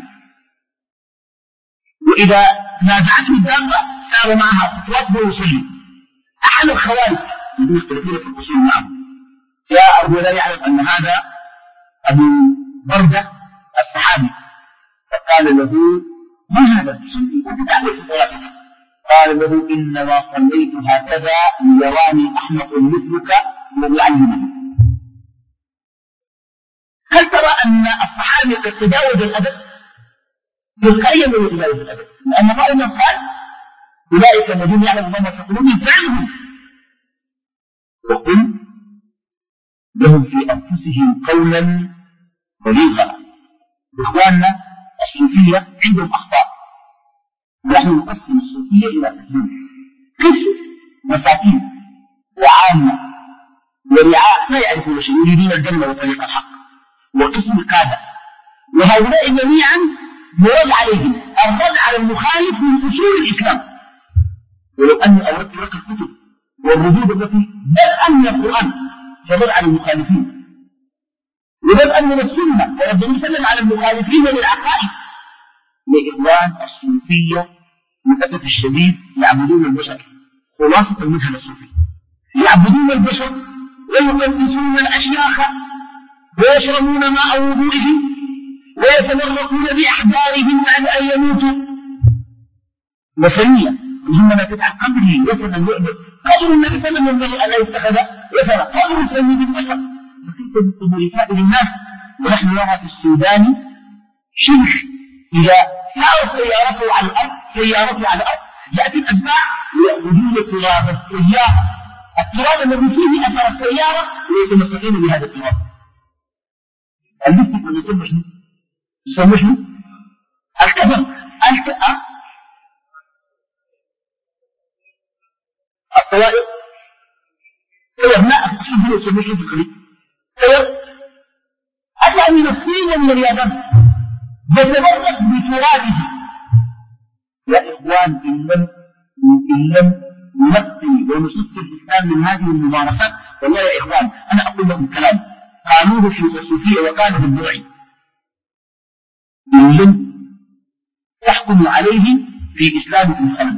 وإذا نازعته الدابة سار معها خطوات وهو يصلي. أحد الخوارج الذين يختلفون في الأصول معه جاء وهو لا يعلم أن هذا أبو بردة الصحابي، فقال له ما هذا؟ أنت تعمل في صلاتك؟ قال له إنما صليت هكذا ليراني أحمق مثلك ويعلمني. هل ترى أن الصحابي قد تجاوز الأدب؟ تلقائيا من تجاوز الأدب، لأن الله أيضا قال أولئك الذين يعلم الله ما في قلوبهم فاعلهم وقل لهم في أنفسهم قولا بليغا. إخواننا الصوفية عندهم أخطاء، ونحن نقسم الصوفية إلى قسمين: قسم مساكين وعامة ورعاء لا يعرفون شيء يريدون الجنة وطريق الحق، وقسم قادة، وهؤلاء جميعا يرد عليهم الرد على المخالف من أصول الإسلام. ولو أني أردت لك الكتب والردود التي بدءا من القرآن فضل على المخالفين، وبدءا من السنة ورد وسلم على المخالفين للعقائد. يا إخوان الصوفية للأسف الشديد يعبدون البشر، خلاصة المذهب الصوفي يعبدون البشر ويقدسون الأشياخ ويشربون ماء وضوئهم ويتمرقون بأحبارهم بعد أن يموتوا. وثانيا إنما تدعى قبره وثنا يعبد، قبر النبي صلى الله عليه وسلم أن يتخذ وثنا، قبر سيد البشر، وكيف بالقبور سائر الناس. ونحن نرى في السودان شيخ إذا سارت سيارته على الأرض يأتي الأتباع ويأخذون تراب السيارة، التراب الذي فيه أثر السيارة، ويتمسكون بهذا التراب. المسك من يسمى شنو؟ الكفن، الطوائف، أبناء في الصدر يسمى شنو في الخليج؟ أتى من الصين ومن اليابان يتبرك بترابه. يا إخوان إن لم ننقي ونصف الإسلام من هذه الممارسات، والله يا إخوان أنا أقول لكم كلام قالوه في الصوفية وقاله الدرعي: إن لم تحكموا عليه في إسلامكم خلل.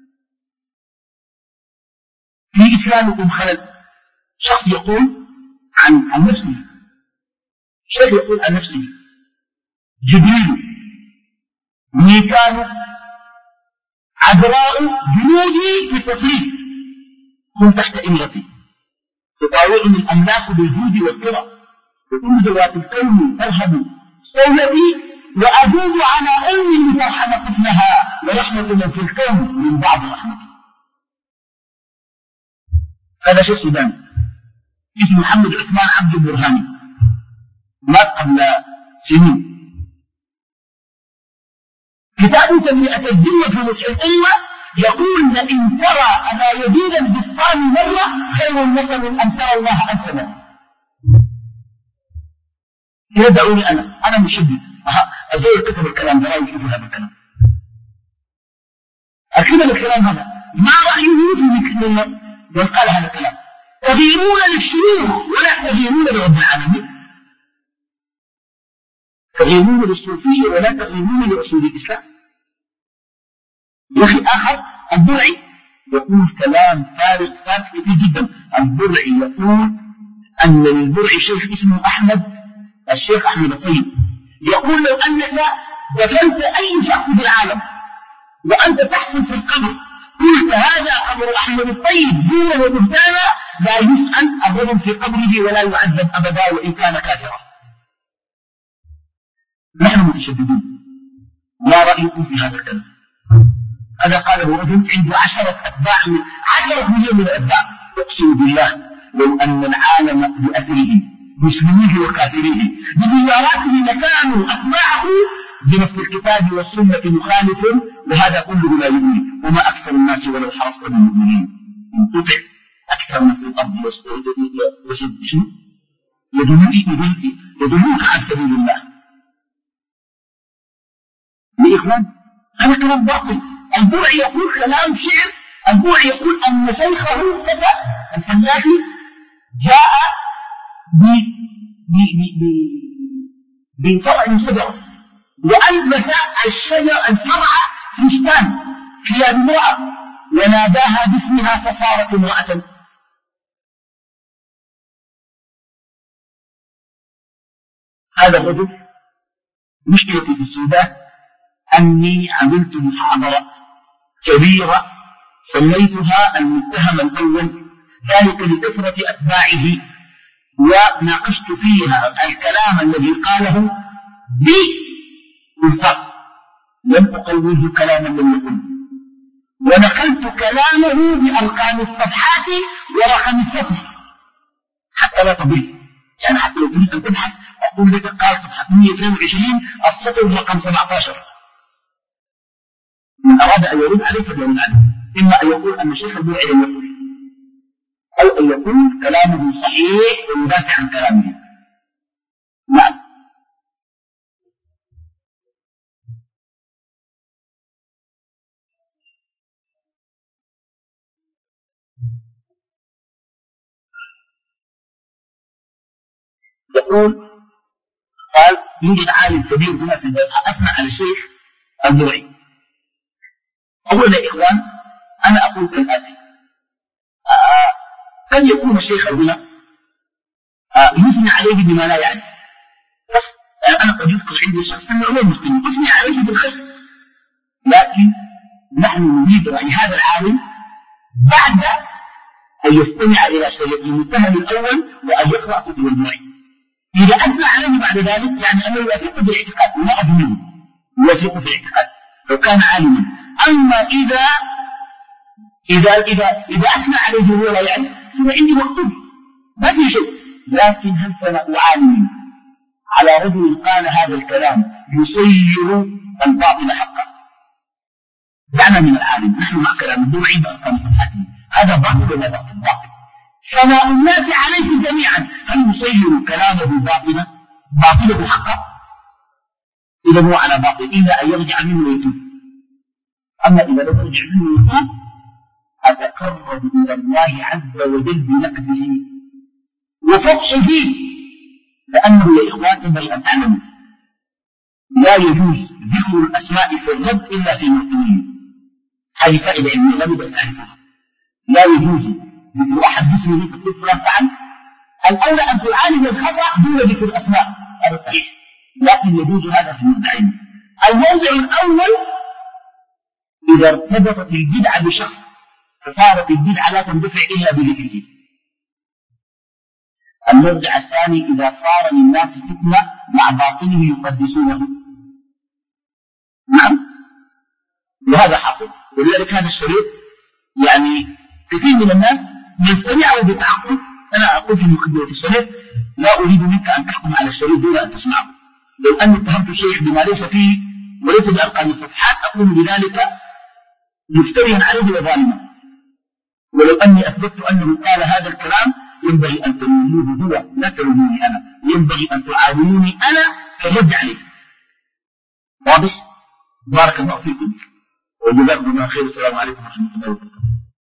في إسلامكم خلل. شخص يقول عن نفسه، شيخ يقول عن نفسه: جبريل، ميكال، عذراء، جنودي في التصريف، كن تحت إمرتي، تطاوعني الأملاك بالجود والكرة، وكل ذوات الكون ترهب صولتي، وأجود على أمي لترحم طفلها، ورحمة من في الكون من بعض رحمتي. هذا شيخ سوداني اسمه محمد عثمان عبد البرهاني، مات قبل سنين. كتاب تنمية الدنيا في نصح الأمة يقول: لئن ترى أنا يزيد البسطان مرة خير لك من أن ترى الله ألف مرة. يدعوني أنا مشدد، الزول كتب الكلام ده، لا يشوف هذا الكلام. أكتب الكلام هذا، ما رأيه في من قال هذا الكلام؟ تغيرون للشيوخ ولا تغيرون لرب العالمين، تغيرون للصوفية ولا تغيرون لأصول الإسلام. يا أخي آخر الدرعي يقول كلام فارغ كثير جدا. الدرعي يقول أن للدرعي شيخ اسمه أحمد، الشيخ أحمد الطيب، يقول: لو أنك دفنت أي شخص بالعالم وأنت تحصل في القبر قلت هذا قبر أحمد الطيب دون وبهتانا، لا يسأل الرجل في قبره ولا يعذب أبدا وإن كان كافرا. نحن متشددون. ما رأيكم في هذا الكلام؟ هذا قاله رجل عنده 10 أتباع، 10 مليون من الأتباع. أقسم بالله لو أن العالم بأثره مسلميه وكافريه بملياراتهم لكانوا أتباعه بنفس الكتاب والسنة مخالف، وهذا كله لا يؤمن. وما أكثر الناس ولو حرصت بالمؤمنين إن تطع أكثر من في الأرض يدلوك عن سبيل الله. يا إخوان هذا كلام باطل. البرعي يقول كلام شعر. البرعي يقول أن شيخه الفلاحي جاء بفرع شجرة وألبس الفرع فستان ثياب امرأة وناداها باسمها فصارت امرأة. هذا الرجل مشكلتي في السودان أني عملت محاضرة كبيرة سميتها المتهم الأول، ذلك لكثرة أتباعه وناقشت فيها الكلام الذي قاله بالفصل، لم أقوله كلاما لم يقل، ونقلت كلامه بأرقام الصفحات ورقم السطر حتى لا تضل. يعني حتى لو تريد أن تبحث أقول لك قال صفحة 122 السطر رقم 17. من أراد أن يرد عليه فليرد عليه، إما أن يقول أن الشيخ البوعي لم يقل، أو أن يقول كلامه صحيح ويدافع عن كلامه. نعم. يقول قال يوجد عالم كبير هنا في البلد أثنى على الشيخ البوعي. أولا يا إخوان أنا أقول كالآتي: قد يكون الشيخ هنا يثني عليه بما لا يعني، بس أنا قد يذكر عندي شخص أنه غير مسلم يثني عليه بالخير، لكن نحن نريد أن هذا العالم بعد أن يستمع إلى شيء المتهم الأول وأن يقرأ كتب البوعي. إذا أثنى عليه بعد ذلك يعني أنه يثق بالاعتقاد وما أظنه يثق في الاعتقاد لو كان عالما. أما إذا أثنى عليه وهو لا يعرف فهو عندي مقصود ما في شيء. لكن هل ثناء عالم على رجل قال هذا الكلام يصير الباطل حقا؟ دعنا من العالم، نحن مع كلام البوعي بأرقام صفحاته، هذا باطل ولا باطل؟ باطل. ثناء الناس عليه جميعا هل يصير كلامه باطله حقا؟ إذا هو على باطل إلا أن يرجع منه ويتوب. أما إذا لم يرجع منه ويتوب أتقرب إلى الله عز وجل بنقده وفتحه، لأنه يا إخوان ينبغي أن تعلموا لا يجوز ذكر الأسماء في الرد إلا في المسلمين. هذه فائدة علمية لا بد أن تعرفها. لا يجوز ذكر أحد باسمه في الصفر فعل، الأولى أن تعالج الخطأ دون ذكر الأسماء، هذا صحيح، لكن يجوز هذا في المدعين. الموضع الأول إذا ارتبطت البدعة بشخص فصارت البدعة لا تندفع إلا بذكره. الموضع الثاني إذا صار للناس فتنة مع باطنه يقدسونه. نعم، وهذا حصل. ولذلك هذا الشريط يعني كثير من الناس يستمعوا بتعقل. أنا أقول في مقدمة الشريط لا أريد منك أن تحكم على الشريط دون أن تسمعه. لو أني اتهمت الشيخ بما ليس فيه وليس بأرقام الصفحات أقول بذلك مفتريا عليه وظالما. ولو أني أثبتت أنه قال هذا الكلام ينبغي أن تلوموه هو لا تلوموني أنا، ينبغي أن تعاونوني أنا في الرد عليه. واضح؟ بارك الله فيكم وجزاكم الله خير. السلام عليكم ورحمة الله وبركاته.